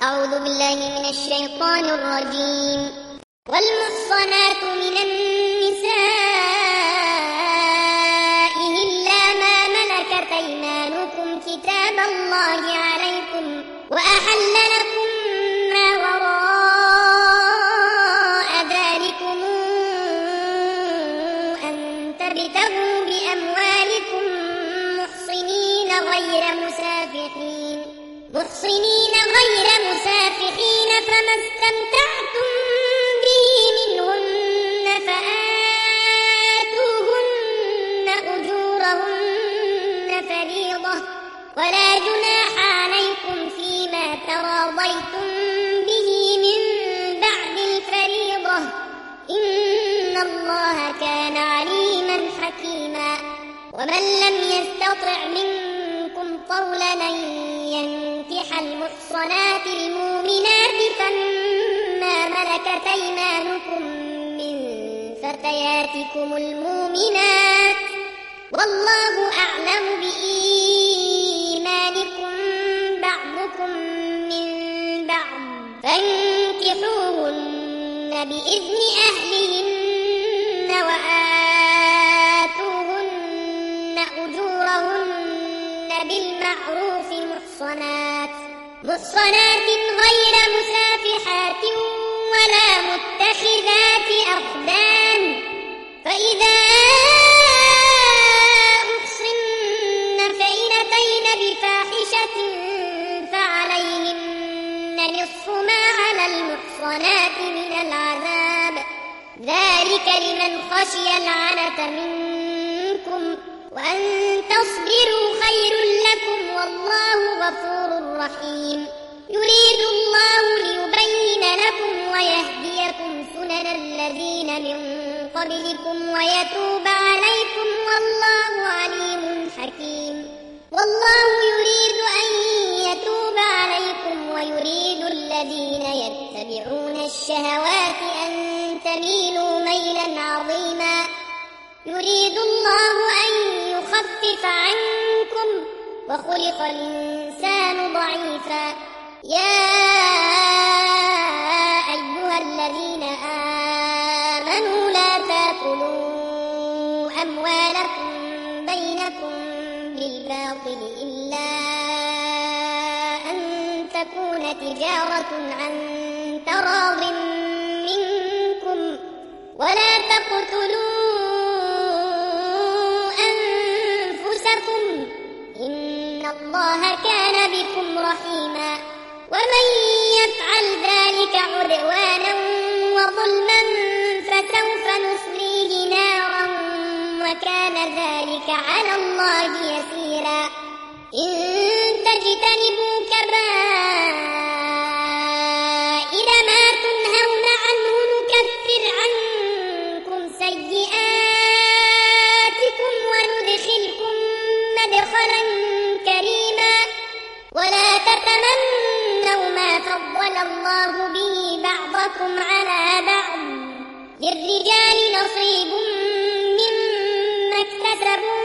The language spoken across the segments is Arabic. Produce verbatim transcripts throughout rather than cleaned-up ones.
أعوذ بالله من الشيطان الرجيم. والمحصنات من النساء إلا ما ملكت أيمانكم كتاب الله عليكم وأحل لكم ما وراء ذلكم أن تبتغوا بأموالكم محصنين غير مسافحين محصنين غير مسافحين فما استمتعتم به منهن فآتوهن أجورهن فريضة ولا جناح عليكم فيما تراضيتم به من بعد الفريضة إن الله كان عليما حكيما. ومن لم يستطع منكم طولا أن ينكح المحصنات المؤمنات فمما ملكت أيمانكم من فتياتكم المؤمنات والله أعلم بإيمانكم بعضكم من بعض فانكحوهن بإذن أهلهن وآتوهن أجورهن بالمعروف محصنات محصنات غير مسافحات ولا متخذات أخدان فإذا أحصن فإن أتين بفاحشة فعليهن نصف ما على المحصنات من العذاب ذلك لمن خشي العنة منكم وأن تصبروا خير لكم والله غفور رحيم. يريد الله ليبين لكم ويهديكم سنن الذين من قبلكم ويتوب عليكم والله عليم حكيم. والله يريد أن يتوب عليكم ويريد الذين يتبعون الشهوات أن تميلوا ميلا عظيما. يريد الله أن يخفف عنكم وخلق الإنسان ضعيفا. يا أيها الذين آمنوا لا تأكلوا أموالكم بينكم بالباطل إلا أن تكون تجارة عن تراض منكم ولا تقتلوا أنفسكم إن الله كان بكم رحيما. ومن يفعل ذلك عدوانا وظلما فسوف نصليه نارا وكان ذلك على الله يسيرا. إن تجتنبوا كبائر ما تنهون عنه نكفر عنكم سيئاتكم وندخلكم مدخلا كريما. ولا تتمنوا ما فضل الله به بعضكم على بعض للرجال نصيب مما اكتسبوا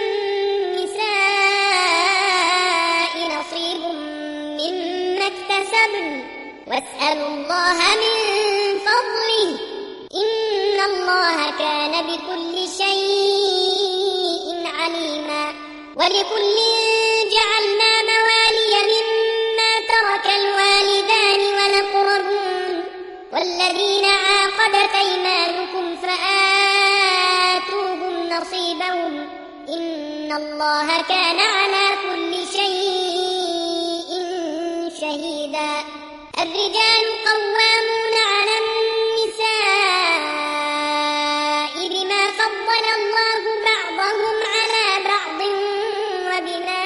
وللنساء نصيب مما اكتسبن واسألوا الله من فضله إن الله كان بكل شيء عليما. ولكل جعلنا موالي مما ترك الوالدان والأقربون والذين عاقدت أيمانكم فآتوهم نصيبهم إن الله كان على كل شيء شهيدا. الرجال قوامون على النساء بما فضل الله بعضهم على بعض وبما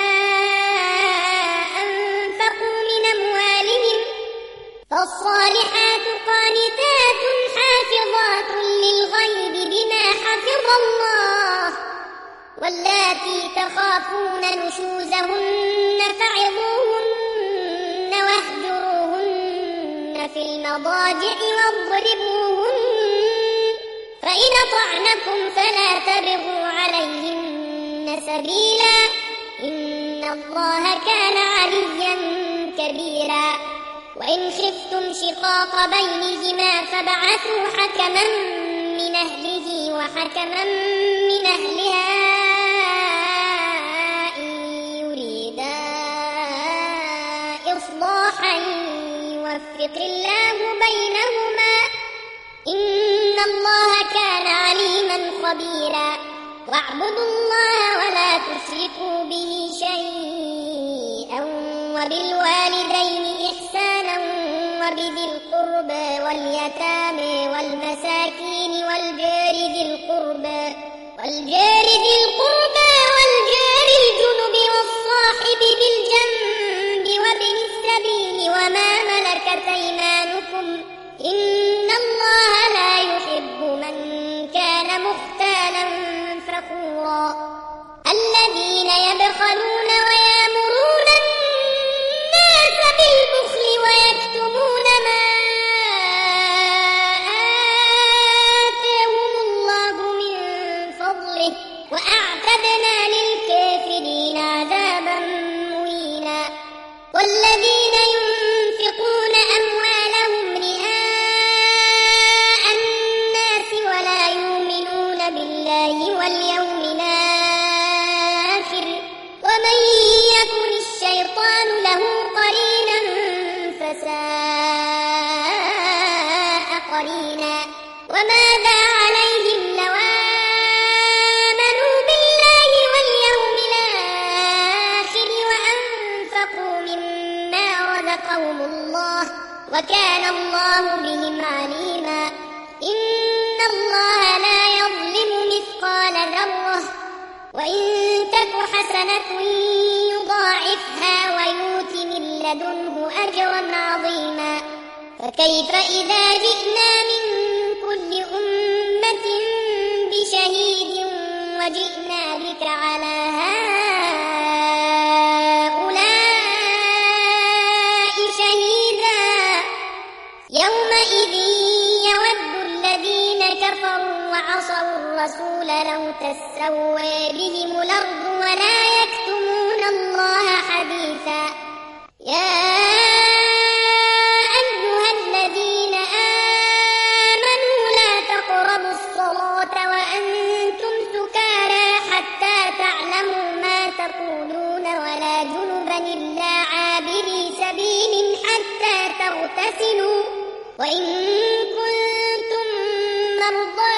أنفقوا من أموالهم فالصالحات قانتات حافظات للغيب بما حفظ الله واللاتي تخافون نشوزهن فعظوهن واهجروهن في المضاجع واضربوهن فإن أطعنكم فلا تبغوا عليهن سبيلا إن الله كان عليا كبيرا. وإن خفتم شقاق بينهما فابعثوا حكما من أهله وحكما من أهلها إن يريدا إصلاحا يوفق الله بينهما إن الله كان عليما خبيرا واعبدوا الله ولا تشركوا به شيئا وبالوالدين إحسانا وبذي القربى واليتامى والمساكين والجار ذي القربى والجار ذي القربى والجار الجنب والصاحب بالجنب وابن السبيل وما ملكت أيمانكم إن الله لا يحب من كان مختالا فخورا الذين يبخلون ويأمرون الناس بالبخل ويكتمون ما آتاهم الله من فضله وأعتدنا للكافرين عذابا مهينا والذين ينفقون أموالهم رئاء الناس ولا يؤمنون بالله واليوم الآخر ومن يكن الشيطان له قرينا فساء قرينا وماذا عليهم لو آمنوا بالله واليوم الآخر وأنفقوا مما رزقهم الله وكان الله بهم عليما إن الله لا يظلم مثقال ذرة وإن تك حسنة يضاعفها ويؤت من لدنه أجرا عظيما فكيف إذا جئنا من كل أمة بشهيد وجئنا بك على هؤلاء شهيدا يومئذ يود الذين كفروا وعصوا الرسول لو تسوى بهم الأرض ولا يكتمون الله حديثا يا أيها الذين آمنوا لا تقربوا الصلاة وأنتم سكارى حتى تعلموا ما تقولون ولا جنبا إلا عابري سبيل حتى تغتسلوا وإن كنتم مرضى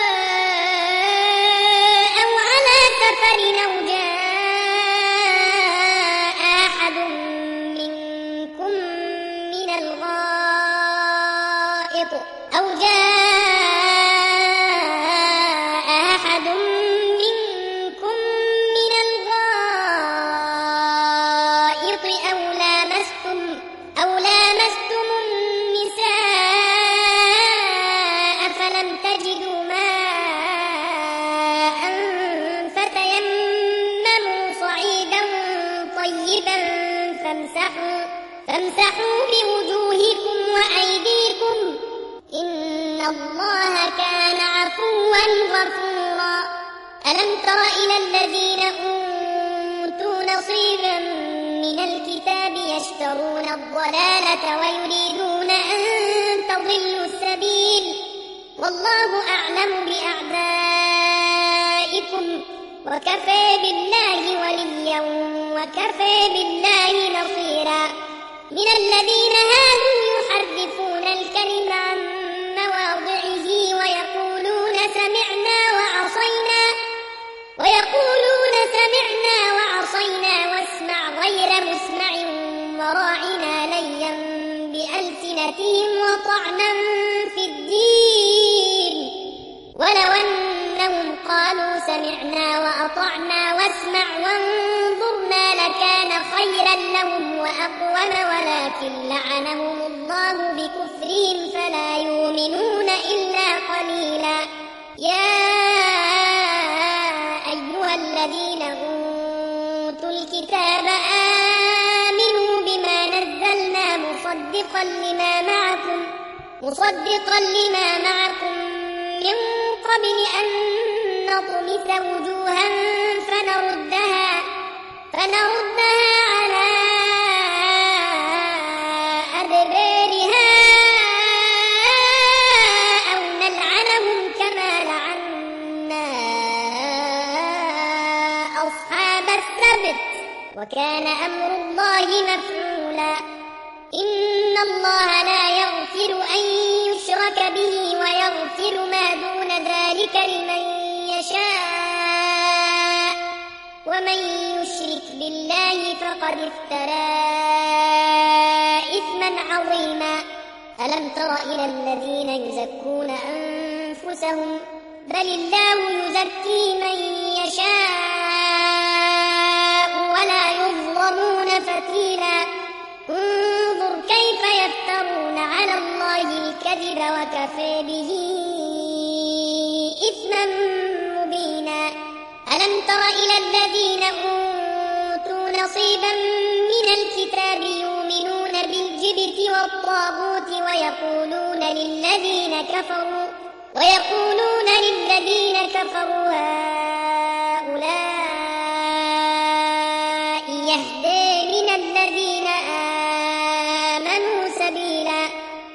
أو على سفر أو جاء أحد منكم من الغائط أو جاء أحد منكم من الغائط أو لامستم أو لامستم النساء فلم تجدوا ماء فتيمموا صعيدا طيبا فامسحوا فامسحوا بوجوهكم وأيديكم إن الله كان عفوا غفورا ألم تر إلى الذين أوتوا نصيبا من الكتاب يشترون الضلالة ويريدون أن تضلوا السبيل والله أعلم بأعدائكم وكفى بالله وليا وكفى بالله نصيرا من الذين هادوا يحرفون الكلم عن مواضعه ويقولون سمعنا وعصينا ويقولون سمعنا وعصينا واسمع غير مسمع وراعنا ليا بألسنتهم وطعنا في الدين ولو أنهم قالوا سمعنا وأطعنا واسمع وانظرنا لكان خيرا لهم وأقوم ولكن لعنهم الله بكفرهم فلا يؤمنون إلا قليلا يا أيها الذين أوتوا الكتاب آمنوا بما نزلنا مصدقا لما معكم مصدقا لما معكم من قبل أن نطمس وجوها فنردها فنردها على أدبارها وكان أمر الله مفعولا إن الله لا يغفر أن يشرك به ويغفر ما دون ذلك لمن يشاء ومن يشرك بالله فقد افترى إثما عظيما ألم تر إلى الذين يزكون أنفسهم بل الله يزكي من يشاء ولا يظلمون فتيلا انظر كيف يفترون على الله الكذب وكفى به إثما مبينا ألم تر إلى الذين أوتوا نصيبا من الكتاب يؤمنون بالجبت والطاغوت ويقولون للذين كفروا ويقولون للذين كفروا هؤلاء يهدى من الذين آمنوا سبيلا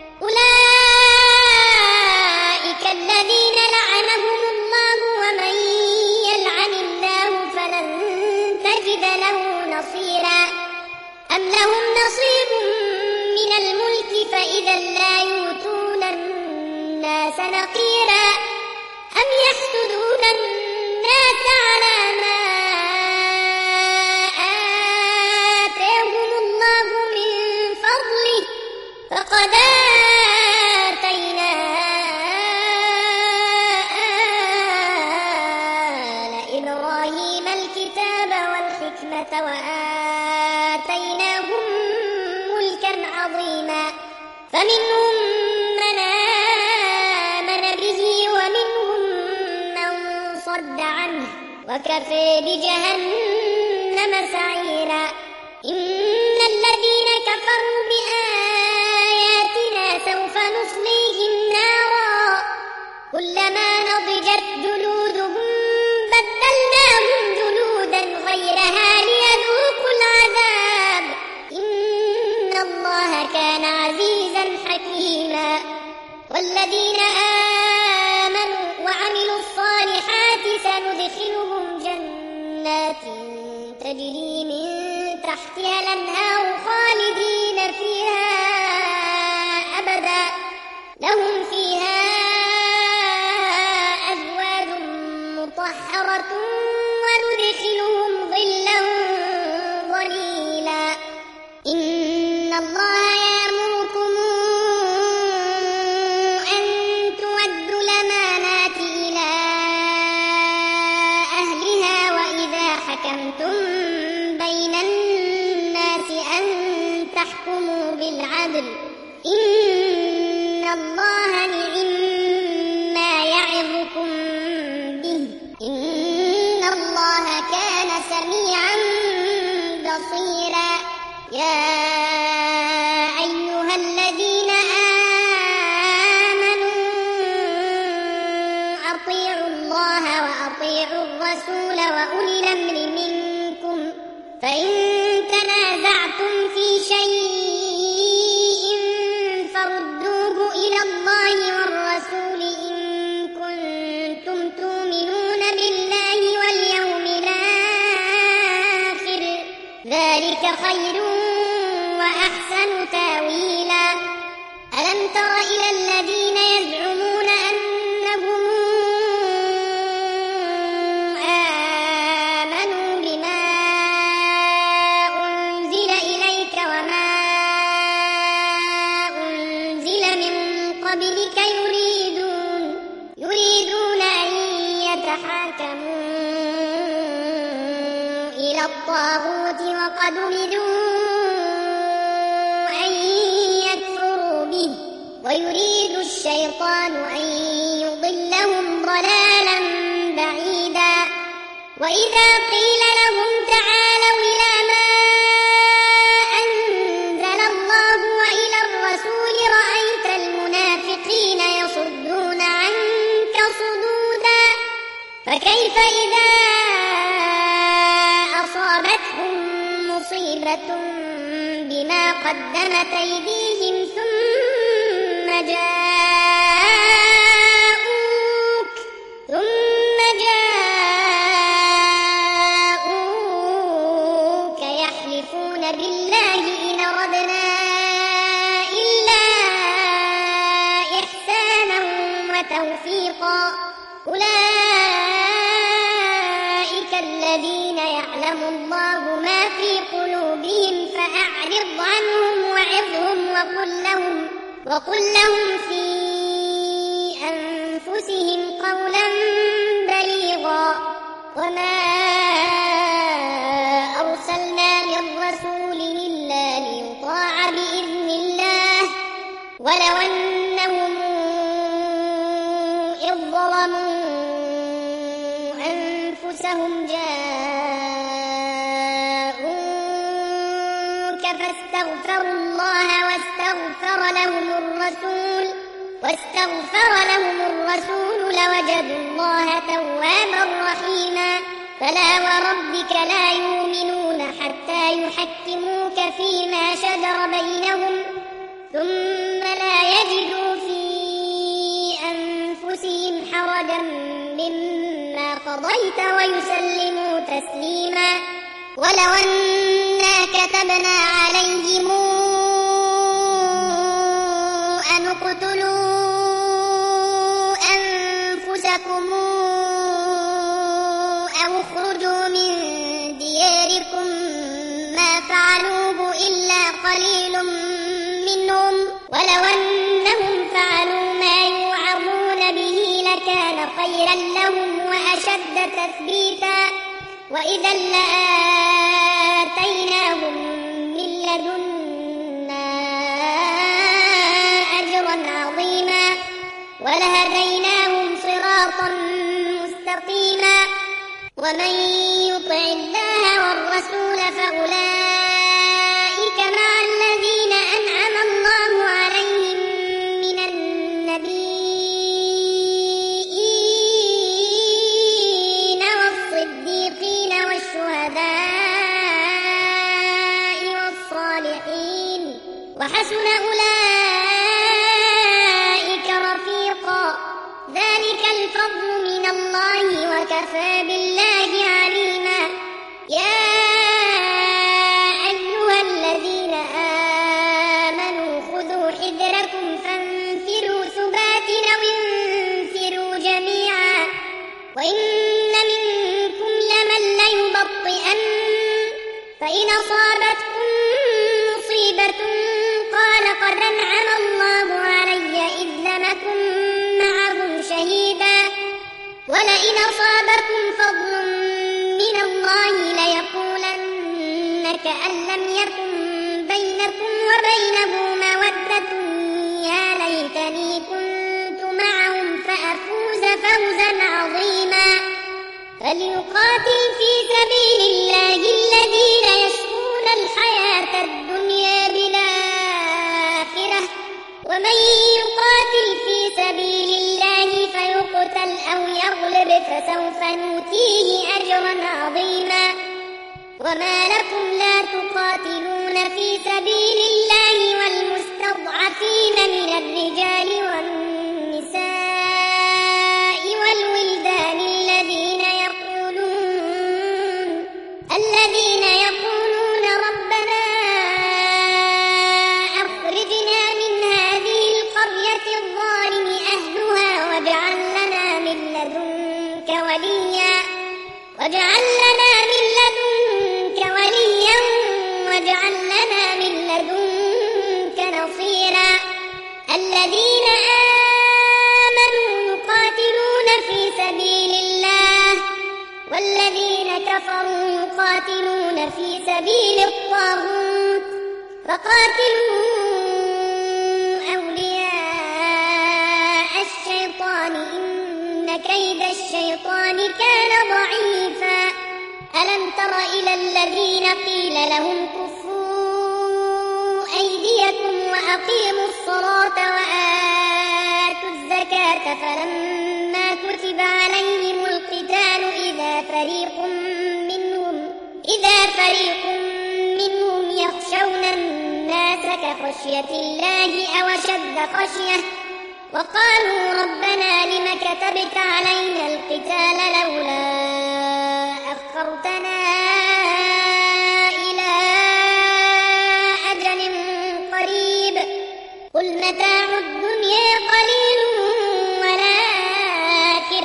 أولئك الذين لعنهم الله ومن يلعن الله فلن تجد له نصيرا أم لهم نصيب من الملك فإذا لا يؤتون الناس نقيرا أم يحسدون الناس على ما آتاهم الله من فضله فقد آتينا آل إبراهيم الكتاب والحكمة وآتيناهم ملكا عظيما فمنهم من آمن به ومنهم من صد عنه وكفى بجهنم سعيرا إن الذين كفروا بآياتنا سوف نصليهم نارا كلما نضجت جلودهم بدلناهم جلودا غيرها ليذوقوا العذاب إن الله كان عزيزا حكيما والذين آمنوا وعملوا الصالحات سندخلهم جنات تجري من تحتها الأنهار خالدين فيها أبدا لهم فيها أزواج مطهرة وندخلهم ظلا ظليلا إن الله يأمركم أن تودوا الأمانات إلى أهلها وإذا حكمتم بين الناس أن تحكموا بالعدل إن الله نعم ما يعظكم به إن الله كان سميعا بصيرا يا أيها الذين آمنوا أطيعوا الله وأطيعوا الرسول وأولي الأمر منكم فإن تنازعتم في شيء فردوه إلى الله والرسول إن كنتم تؤمنون بالله واليوم الآخر ذلك خير وأحسن تاويلا ألم تر إلى الذين يزعمون أنهم آمنوا بما أنزل إليك وما أنزل من قبلك يريدون يريدون أن يتحاكموا إلى الطاغوت وقد أمروا أن يكفروا به ويريد الشيطان أن يضلهم ضلالا بعيدا وإذا قيل لهم تعالوا إلى ما أنزل الله وإلى الرسول رأيت المنافقين يصدون عنك صدودا فكيف إذا أصابتهم مصيبة بما قدمت أيديهم ثم جاءوك ثم جاءوك توفيقا. أولئك الذين يعلم الله ما في قلوبهم فأعرض عنهم وعظهم وقل لهم, وقل لهم في أنفسهم قولا بليغا. وما أرسلنا من رسول إلا ليطاع بإذن الله ولو أنهم إذ ظلموا أنفسهم جاءوك فاستغفروا الله واستغفر لهم الرسول واستغفر لهم الرسول لوجدوا الله توابا رحيما. فلا وربك لا يؤمنون حتى يحكموك فيما شجر بينهم ثم لا يجدوا في أنفسهم حرجا مما قضيت ويسلموا تسليما. ولو أنا كتبنا عليهم أن اقتلوا أنفسكم أو اخرجوا من دياركم ما فعلوه إلا قليل منهم ولو أنهم فعلوا ما يوعظون به لكان خيرا لهم وأشد تثبيتا. وإذا لآتيناهم من لدنا أجرا عظيما ولهديناهم صراطا مستقيما. ومن يطع الله والرسول فأولئك مع الذين أنعم الله عليهم من النبيين والصديقين والشهداء والصالحين وحسن أولئك رفيقا. ذلك الفضل من الله وكفى بالله عليما. يا أيها الذين آمنوا خذوا حذركم فانفروا ثبات أو انفروا جميعا. وإن منكم لمن ليبطئن فإن أصابتكم مصيبة قال قد أنعم الله علي إذ لم أكن معهم شهيدا ولئن أصابكم فضل من الله ليقولن كأن لم يكن بينكم وبينه مودة يا ليتني كنت معهم فأفوز فوزا عظيما. فليقاتل في سبيل الله الذين يشرون الحياة الدنيا بالآخرة ومن يقاتل في سبيل الله فيقتل أو يغلب فسوف نؤتيه أجرا عظيما. وما لكم لا تقاتلون في سبيل الله والمستضعفين من الرجال والنساء والولدان الذين يقولون الذين يقولون ربنا أخرجنا من هذه القرية الظالم أهلها واجعل لنا من لدنك وليا واجعل لنا من لدنك وليا واجعل لنا من لدنك نصيرا. الذين آمنوا يقاتلون في سبيل الله والذين كفروا يقاتلون في سبيل الطاغوت فقاتلوا أولياء الشيطان إن كيد الشيطان كان ضعيفا. ألم تر إلى الذين قيل لهم كفوا أيديكم وأقيموا الصلاة وآتوا الزكاة فلما كتب عليهم القتال إذا فريق منهم إذا فريق منهم يخشون الناس كخشية الله أو أشد خشية وقالوا ربنا لم كتبت علينا القتال لولا أخرتنا إلى أجل قريب قل متاع الدنيا قليل والآخرة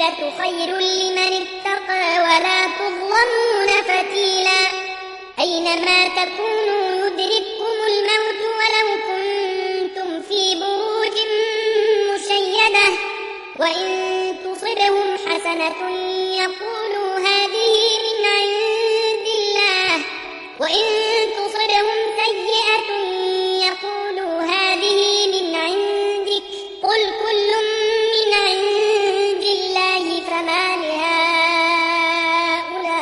الآخرة خير لمن اتقى ولا تظلمون فتيلا أينما تكونوا يدرككم الموت ولو كنتم في بروج مشيدة وإن تصبهم حسنة يقولوا هذه من عند الله وإن تصبهم سيئة يقولوا هذه من عندك قل كل من عند الله فما لهؤلاء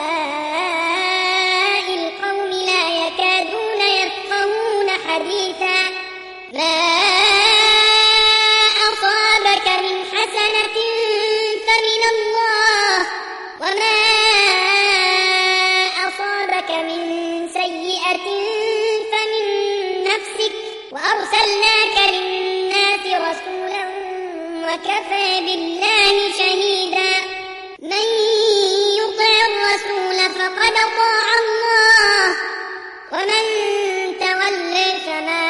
القوم لا يكادون يفقهون حديثا ما أصابك من حسنة فمن الله وما أصابك من سيئة فمن نفسك وأرسلناك للناس رسولا وكفى بالله شهيدا من يطع الرسول فقد أطاع الله ومن تولى فما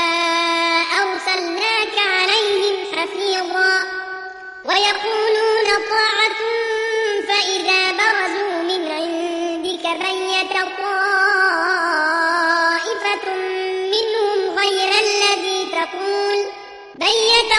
أرسلناك عليهم حفيظا ويقولون طاعة فإذا برزوا من عندك بيت طائفة منهم غير الذي تقول بيت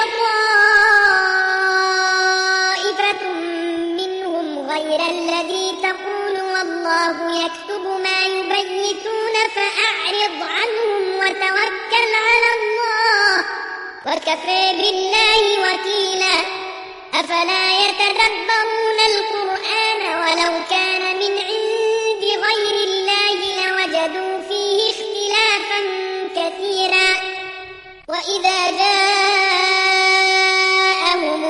طائفة منهم غير الذي تقول والله يكتب ما يبيتون فأعرض عنهم وتوكل على الله وكفى بالله وكيلا أفلا يتدبرون القرآن ولو كان من عند غير الله لوجدوا فيه اختلافا كثيرا وإذا جاءهم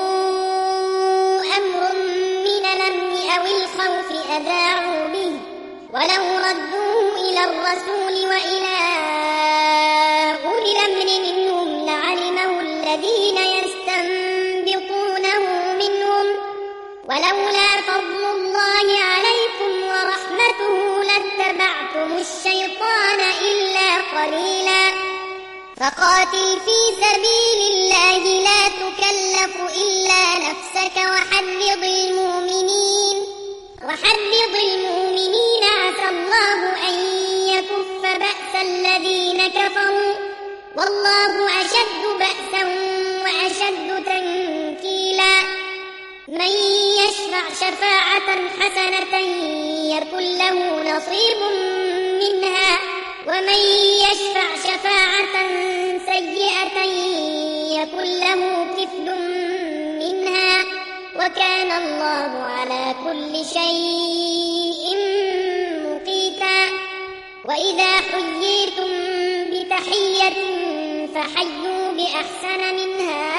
أمر من الأمن أو الخوف أذاعوا به ولو ردوه إلى الرسول وإلى أولي الأمر منهم لعلمه الذين يستنبطونه منهم ولولا فضل الله عليكم ورحمته لاتبعتم الشيطان إلا قليلا فقاتل في سبيل الله لا تكلف إلا نفسك وحرض المؤمنين وحرض المؤمنين عسى الله أن يكف بأس الذين كفروا والله أشد بأسا وأشد تنكيلا من يشفع شفاعة حسنة يكن له نصيب منها ومن يشفع شفاعة سيئة يكن له كفل منها وكان الله على كل شيء مقيتا وإذا حييتم بتحية فحيوا بأحسن منها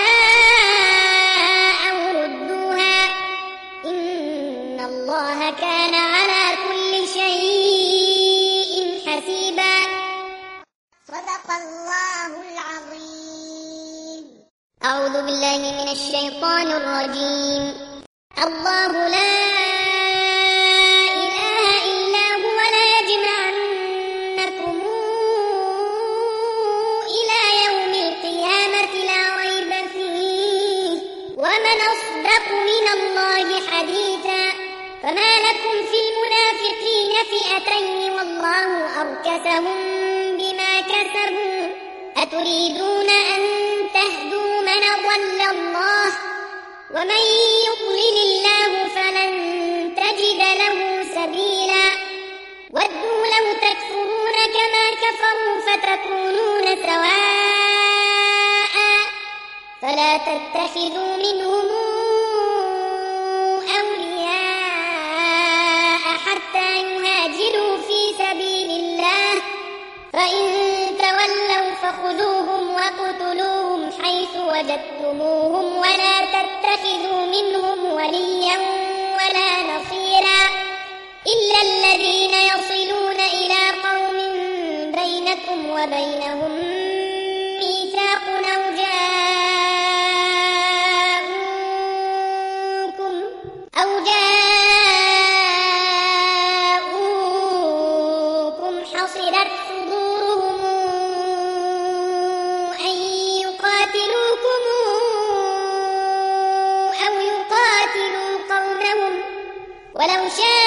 أو ردوها إن الله كان على كل شيء حسيبا صدق الله العظيم أعوذ بالله من الشيطان الرجيم الله لا إله إلا هو ليجمعنكم إلى يوم القيامة لا ريب فيه ومن أصدق من الله حديثا فما لكم في المنافقين فئتين والله أركسهم بما كسبوا أتريدون أن تهدوا من ضل الله ومن يضلل الله فلن تجد له سبيلا ودوا لو تكفرون كما كفروا فتكونون سواء فلا تتخذوا منهم أولياء حتى يهاجروا في سبيل الله فإن تولوا فخذوهم وقتلوهم حيث وجدتموهم ولا تتخذوا منهم وليا ولا نصيرا إلا الذين يصلون إلى قوم بينكم وبينهم ميثاق أو جاءوكم أو جاءوكم حصرت صدورهم أن يقاتلوكم أو يقاتلوا ولو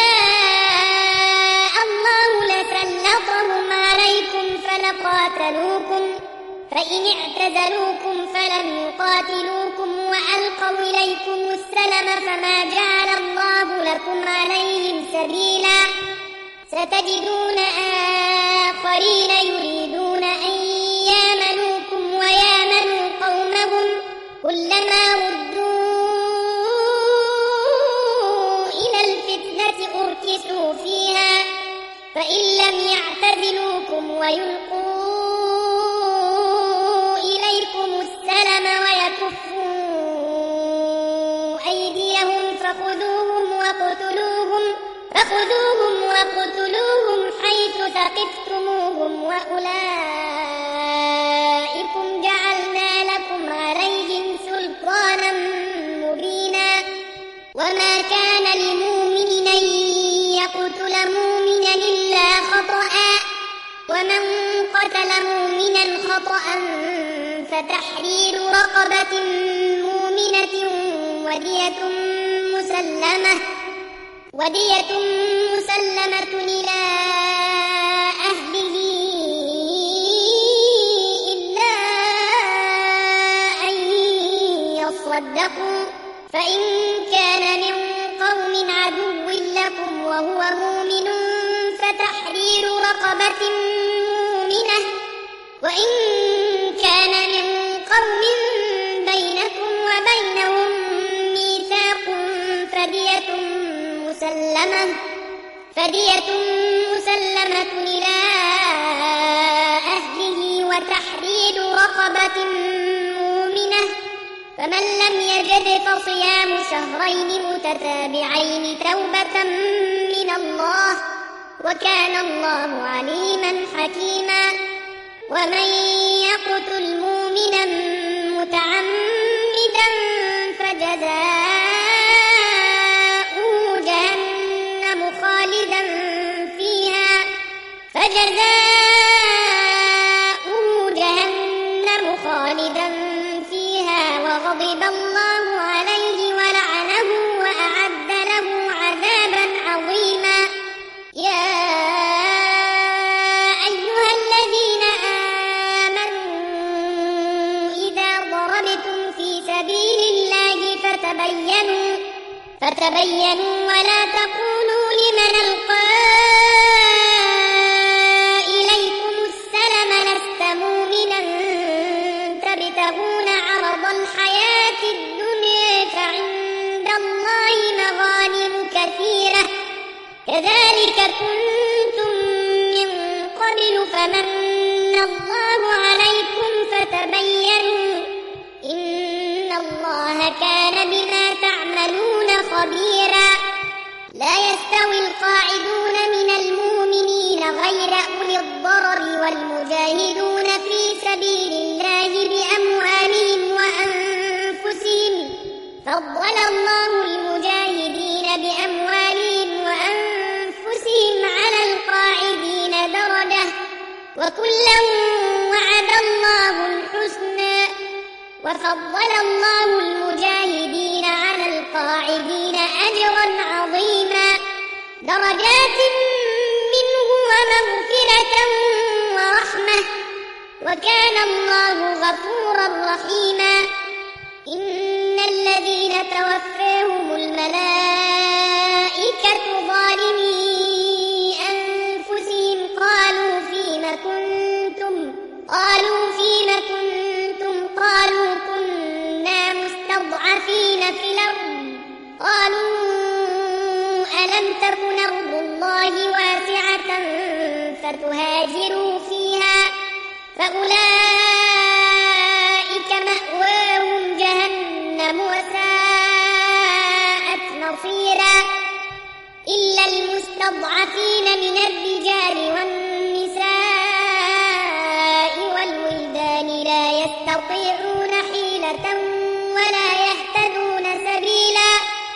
شاء الله لسلطهم عليكم فلقاتلوكم فإن اعتزلوكم فلم يقاتلوكم وألقوا إليكم السلم فما جعل الله لكم عليهم سبيلا ستجدون آخرين يريدون أن يامنوكم ويامنوا قومهم كلما ردوا إلى الفتنة أركسوا فيها فإن لم يعتزلوكم ويلقوا إليكم السلم ويكفوا أيديهم فخذوهم وقتلوهم فخذوهم وقتلوهم حيث ثقفتموهم وأولئكم جعلنا لكم عليهم سلطانا مبينا وما كان لمؤمن أن يقتل مؤمنا إلا خطأ ومن قتل مؤمنا خطأ فتحرير رقبة مؤمنة ودية مسلمة ودية مسلمة إلى أهله إلا أن يصدقوا فإن كان من قوم عدو لكم وهو مؤمن فتحرير رقبة مؤمنة وإن كان من قوم بينكم وبينهم ميثاق فدية مسلمة فدية مسلمة إلى أهله وتحرير رقبة مؤمنة فمن لم يجد فصيام شهرين متتابعين توبة من الله وكان الله عليما حكيما ومن يقتل مؤمنا متعمدا فجزاؤه جهنم خالدا فيها فجزاؤه جهنم خالدا فيها وغضب الله عليه ولعنه وأعد له عذابا عظيما يا أيها الذين آمنوا إذا ضربتم في سبيل الله فتبينوا فتبينوا ولا تقولوا لمن ألقى إليكم السلم لست مؤمنا تبتغون عرض الحياة الدنيا فعند الله مغانم كثيرة كذلك كنتم من قبل فمن الله عليكم فتبينوا إن الله كان بما تعملون خبيرا لا يستوي القاعدون من المؤمنين غير أولي الضرر والمجاهدون في سبيل الله بأموالهم وأنفسهم فضل الله المجاهدين بأموالهم وأنفسهم على القاعدين درجة وكلا وعد الله الحسنى وفضل الله المجاهدين على القاعدين أجرا عظيما درجات منه ومغفرة ورحمة وكان الله غفورا رحيما إن الذين توفاهم الملائكة ظالمي أنفسهم قالوا فيم كنتم قالوا فيم كنتم قالوا كنا مستضعفين في الأرض قالوا ألم تكن أرض الله واسعة فتهاجروا فيها فأولئك مأواهم جهنم وساءت مصيرا إلا المستضعفين من الرجال والنساء والولدان لا يستطيعون حيلة ولا يهتدون سبيلا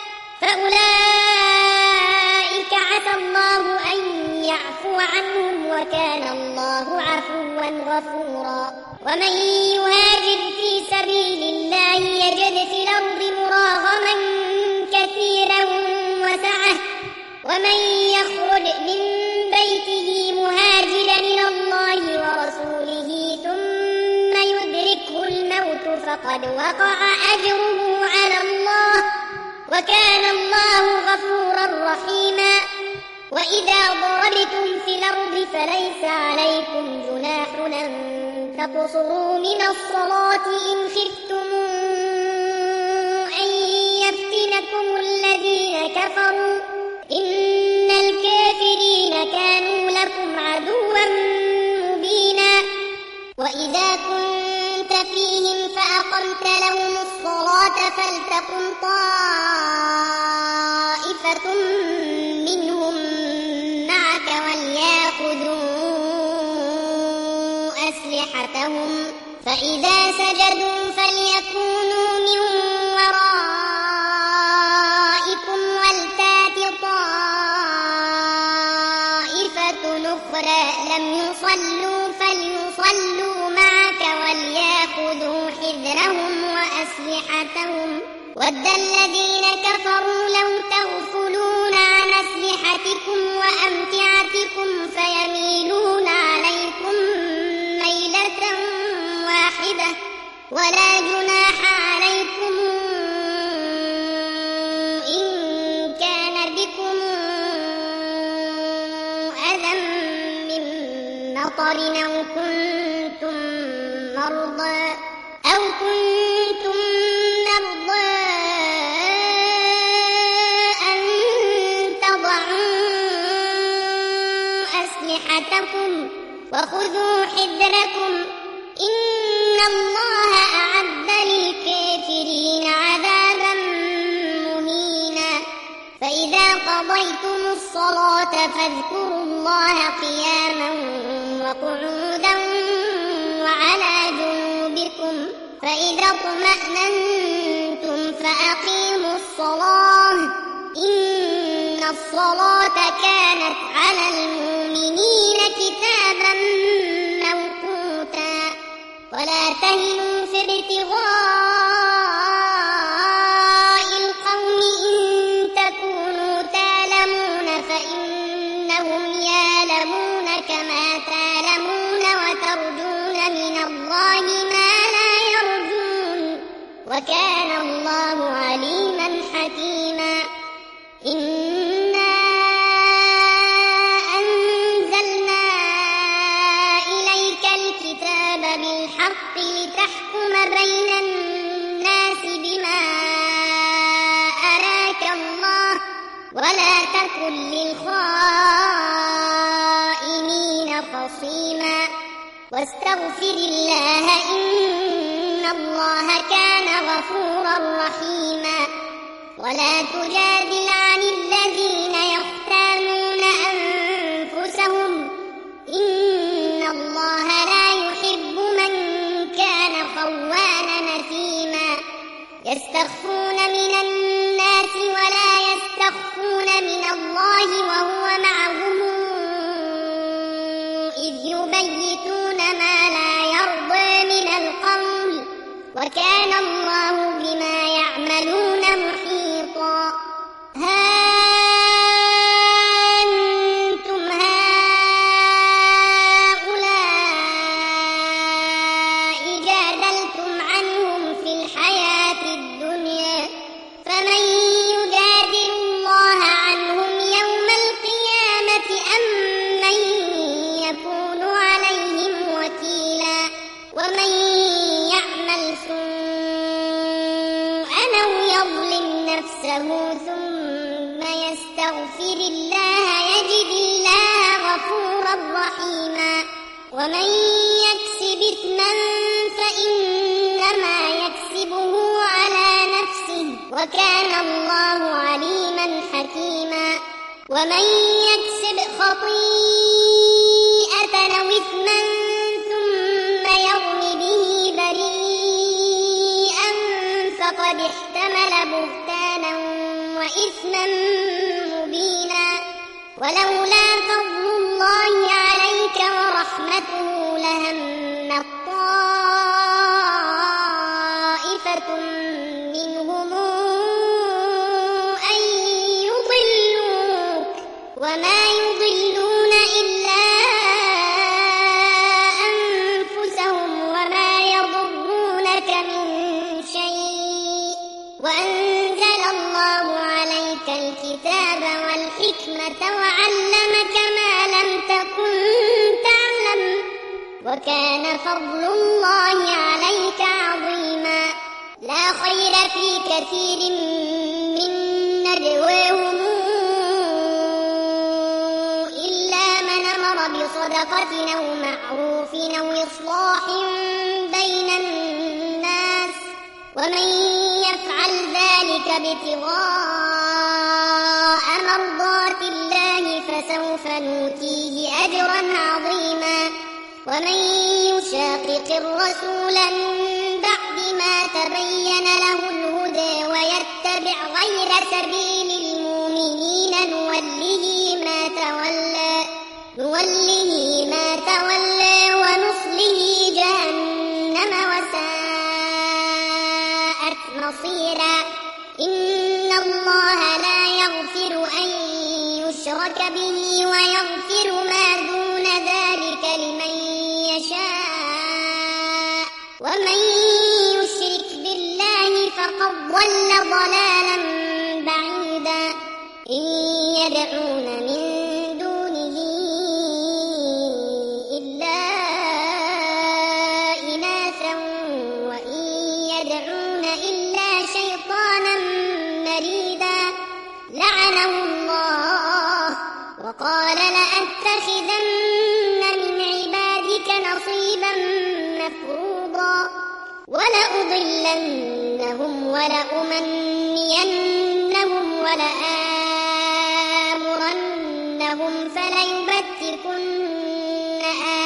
فأولئك عسى الله أن يعفو عنهم وكان الله عفوا غفورا ومن يهاجر في سبيل الله يجد في الأرض مراغما كثيرا وسعة فقد وقع أجره على الله، وكان الله غفورا رحيما. وإذا ضربتم في الأرض فليس عليكم جناح أن تقصروا من الصلاة إن خفتم أن يفتنكم الذين كفروا، إن الكافرين كانوا لكم عدوا مبينا. وإذا كنت فيهم فأقمت لهم الصلاة فلتقم طائفة منهم معك وليأخذوا أسلحتهم، فإذا سجدوا فليكونوا من ورائكم ولتأت طائفة أخرى لم يصلوا فليصلوا معك وليأخذوا حذرهم وأسلحتهم. ود الذين كفروا لو تغفلون عن أسلحتكم وأمتعتكم فيميلون عليكم ميلة واحدة، ولا جناح عليكم إن كان بكم أذى من مطر أو كنتم مرضى أو كنتم مرضى أن تضعوا أسلحتكم وخذوا حذركم، إن الله أعد للكافرين عذابا مهينا. فإذا قضيتم الصلاة فاذكروا الله قياما وقعودا وعلى جنوبكم، فإذا اطمأننتم فأقيموا الصلاة، إن الصلاة كانت على المؤمنين كتابا موقوتا. ولا تهنوا في ابتغاء القوم إن تكونوا تعلمون فإنهم يعلمون كما تعلمون وترجون من الله ما لا يرجون، وكان الله عليما حكيما. إنا أنزلنا إليك الكتاب بالحق لتحكم بين الناس بما أراك الله، ولا تكن للخائنين خصيما، واستغفر الله إن الله كان غفورا رحيما. ولا تجادل عن الذين يختانون أنفسهم، إن الله لا يحب من كان خوانا نثيما. يستخفون من الناس ولا يستخفون من الله وهو معهم إذ يبيتون ما لا يرضى من القول، وكان الله بما يعملون محيطا. ها أنتم هؤلاء جادلتم عنهم في الحياة الدنيا، فمن يجادل الله عنهم يوم القيامة أم من يكون عليهم وكيلا. ومن يعمل سوءا أو يظلم نفسه ثم يستغفر الله يجد الله غفورا رحيما. ومن يكسب إثما فإنما يكسبه على نفسه، وكان الله عليما حكيما. ومن يكسب خطيئة أو إثما ثم يرم به بريئا فقد احتمل بهتانا وإثما مبينا. ولولا فضل الله عليك ورحمته لهمت طائفة منهم أن يضلوك وما يضلون إلا أنفسهم وما يضرونك من الكتاب والحكمة وعلمك ما لم تكن تعلم وكان فضل الله عليك عظيما لا خير في كثير من نجواهم إلا من أمر بصدقة أو معروف أو إصلاح بين الناس ومن يفعل ذلك ابتغاء مرضات الله فسوف نؤتيه أجرا عظيما ومن يشاقق الرسول من بعد ما تبين له الهدى ويتبع غير سبيل المؤمنين نوله ما تولى نوله ما تولى ونصله جهنم وساءت مصيرا إن الله لا يغفر أن يشرك به ويغفر ما دون ذلك لمن يشاء ومن يشرك بالله فقد ضل ضلالا بعيدا إن يدعون من دونه إلا إناثا وإن يدعون إلا شيطانا مريدا لعنه الله وقال لأتخذن من عبادك نصيبا مفروضا ولأضلنهم ولأمنينهم ولآمرنهم فليبتكن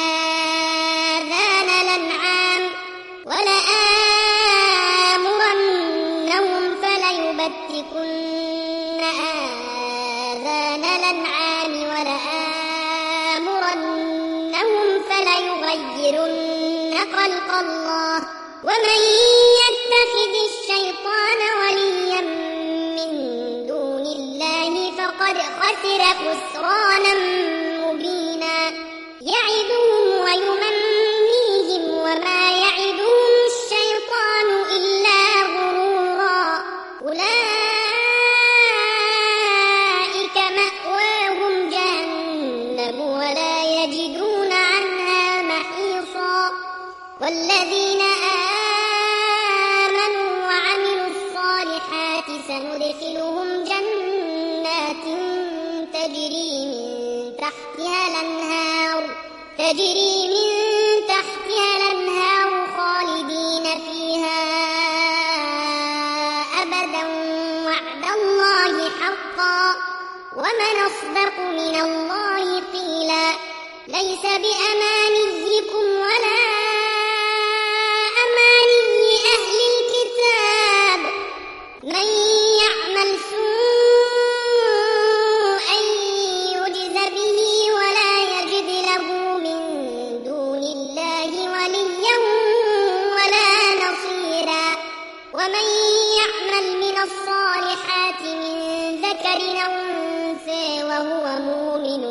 آذان الأنعام ولآمرنهم فليبتكن آذان الأنعام ولآمرنهم فليغيرن خلق الله ومن يتخذ الشيطان وليا من دون الله فقد خسر خسرانا مبينا يعدهم ويمنيهم وما يعدهم الشيطان إلا غرورا أولئك مأواهم جهنم ولا يجدون عنها محيصا والذين آمنوا وعملوا الصالحات سندخلهم جنات تجري من تحتها الأنهار تجري من تحتها الأنهار خالدين فيها أبدا وعد الله حقا ومن أصدق من الله قيلا ليس بأمانيكم ولا أماني أهل الكتاب من يعمل سوءا يجز به ولا يجد له من دون الله وليا ولا نصيرا ومن يعمل من الصالحات من ذكر أو أنثى وهو مؤمن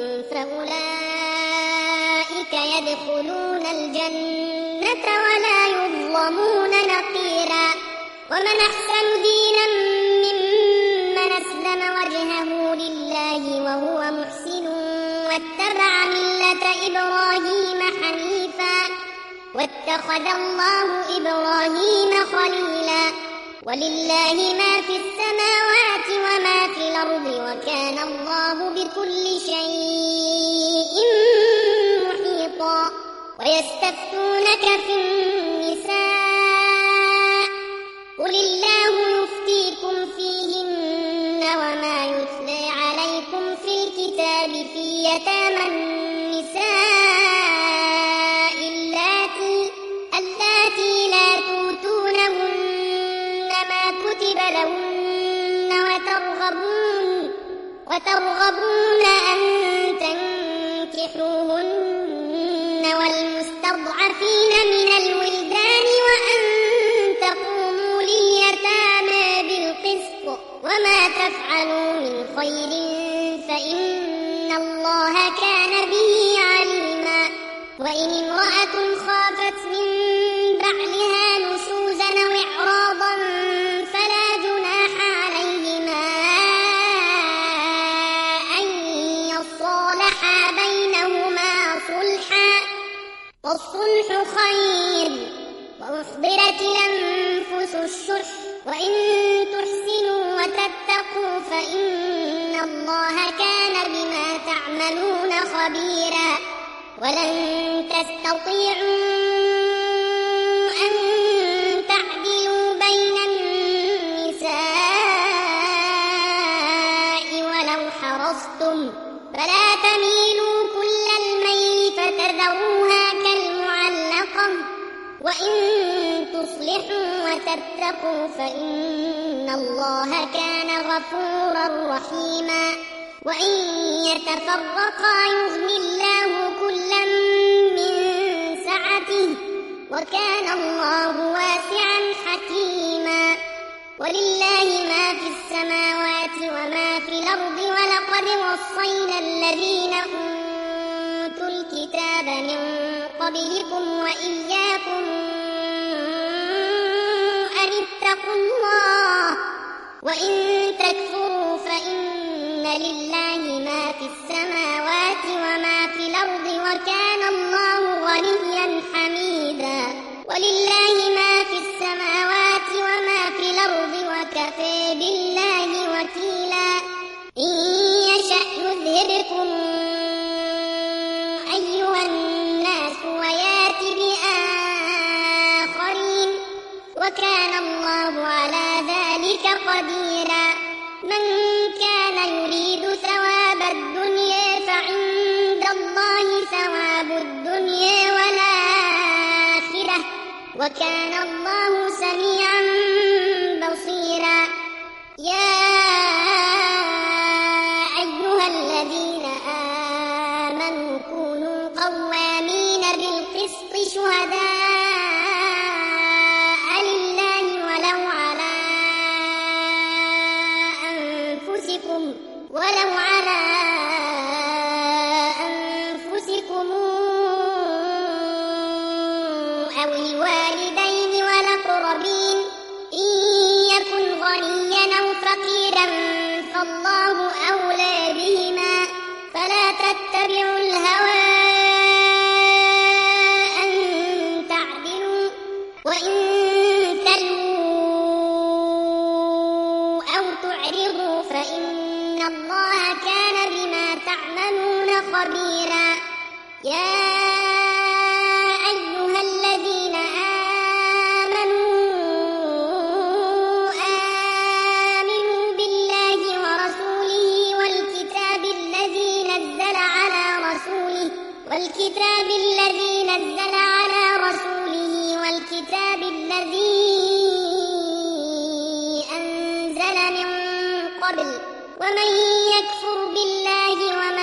فأولئك يدخلون الجنة ولا يظلمون نقيرا ومن أحسن دينا ممن أسلم وجهه لله وهو محسن واتبع ملة إبراهيم حنيفا واتخذ الله إبراهيم خليلا ولله ما في السماوات وما في الأرض وكان الله بكل شيء محيطا ويستفتونك في النساء قل الله يفتيكم فيهن وما يتلى عليكم في الكتاب في يتامى النساء اللاتي اللاتي لا توتونهن ما كتب لهن وترغبون وترغبون أن تنكحوهن والمستضعفين من الولدان وأن تقوموا لليتامى بالقسط وما تفعلوا من خير فإن الله كان به عليما وإن امرأة خافت من بعلها نشوزا أو إعراضا فلا جناح عليهما وأحضرت الأنفس الشح وإن تحسنوا وتتقوا فإن الله كان بما تعملون خبيرا ولن تستطيعوا أن تعدلوا بين النساء ولو حرصتم فلا تميلوا كل الميل فتذروها كالمعلقة وإن تصلحوا وتتقوا فإن الله كان غفورا رحيما وإن يتفرقا يغني الله كلا من سعته وكان الله واسعا حكيما ولله ما في السماوات وما في الأرض ولقد وصينا الذين أوتوا الكتاب من قبلكم وإياكم أن اتقوا الله وإن تكفروا فإن لله ما في السماوات وما في الأرض وكان الله غنيا حميدا ولله ما في السماوات وما في الأرض وكفى بالله وكيلا إن يشأ يذهبكم أيها الناس ويات بآخرين وكان الله على ذلك قديرا من كان يريد ثواب الدنيا فعند الله ثواب الدنيا والآخرة وكان الله سميعا بصيرا يا أيها الذين آمنوا كونوا قوامين بالقسط شهداء ولو على أنفسكم أو الوالدين والأقربين إن يكن غنيا أو فقيرا فالله أولى بهما فلا تتبعوا الهوى أن تعدلوا وإن تلووا أو تعرضوا فإن الله كان بما تعملون خبيرا يا أيها الذين آمنوا آمنوا بالله ورسوله والكتاب الذي نزل على رسوله والكتاب الذي نزل على رسوله والكتاب الذي أنزل من قبل ومن يكفر بالله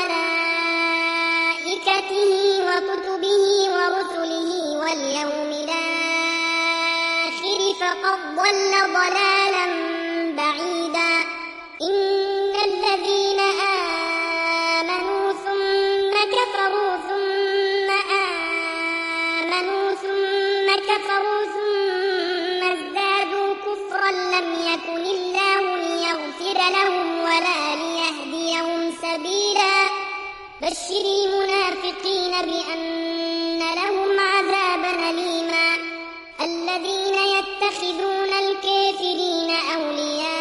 وملائكته وكتبه ورسله واليوم الآخر فقد ضل ضلالا بعيدا إن الذين آمنوا ثم كفروا ثم آمنوا ثم كفروا ثم ازدادوا كفرا لم يكن الله ليغفر لهم ولا ليهديهم سبيلا بشر المنافقين بأن لهم عذابا أليما الذين يتخذون الكافرين أولياء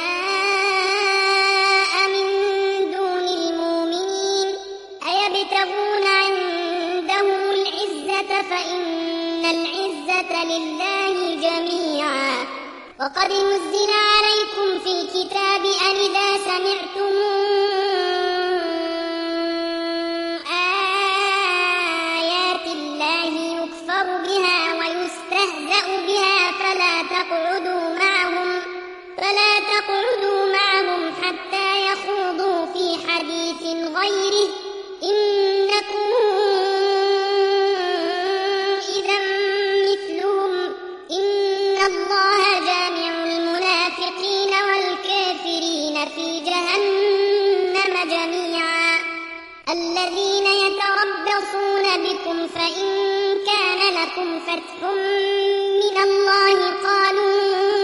من دون المؤمنين أيبتغون عندهم العزة فإن العزة لله جميعا وقد نزل عليكم في الكتاب أن إذا سمعتم آيات الله يكفر بها ويستهزأ بها فلا تقعدوا معهم فلا تقعدوا معهم حتى يخوضوا في حديث غيره إنكم إذا مثلهم إن الله جامع المنافقين والكافرين في جهنم جميعا الذين يتربصون بكم فإن كان لكم فتح من الله قالوا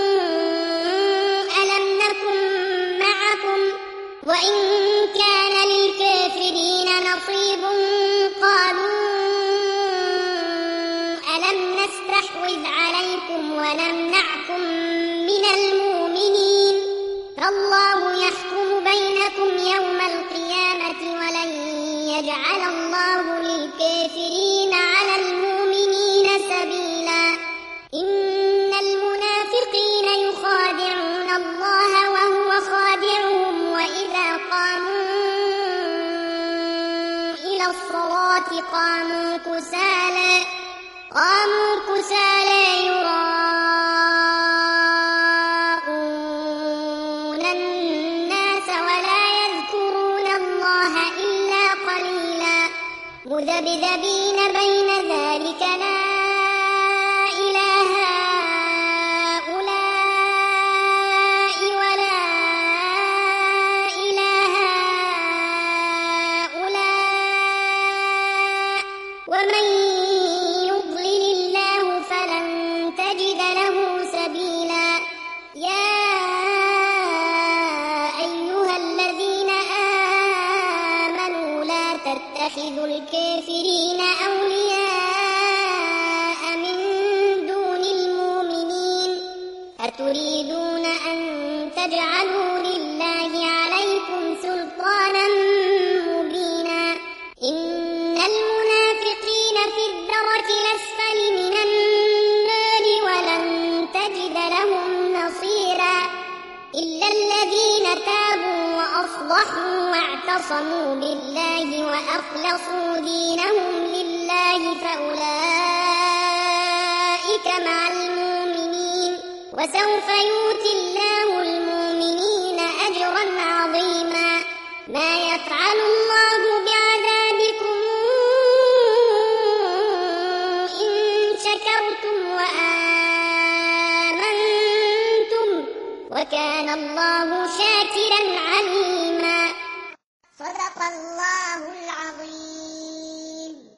ألم نكن معكم وإن كان للكافرين نصيب قالوا ألم نستحوذ عليكم مذبذبين بين ذلك لا إله هؤلاء ولا إله هؤلاء ومن يضلل الله فلن تجد له سبيلا. يا أيها الذين آمنوا لا تتخذوا الكافرين أولياء من دون المؤمنين أتريدون أن تجعلوا لله عليكم سلطانا مبينا. إن المنافقين في الدرك الأسفل من النار ولن تجد لهم نصيرا إلا الذين تابوا وأصلحوا واعتصموا بالله وأخلصوا دينهم لله فأولئك مع المؤمنين وسوف يؤتي الله المؤمنين أجرا عظيما. ما يفعل الله بعذابكم إن شكرتم وآمنتم وكان الله شاكرا عليما.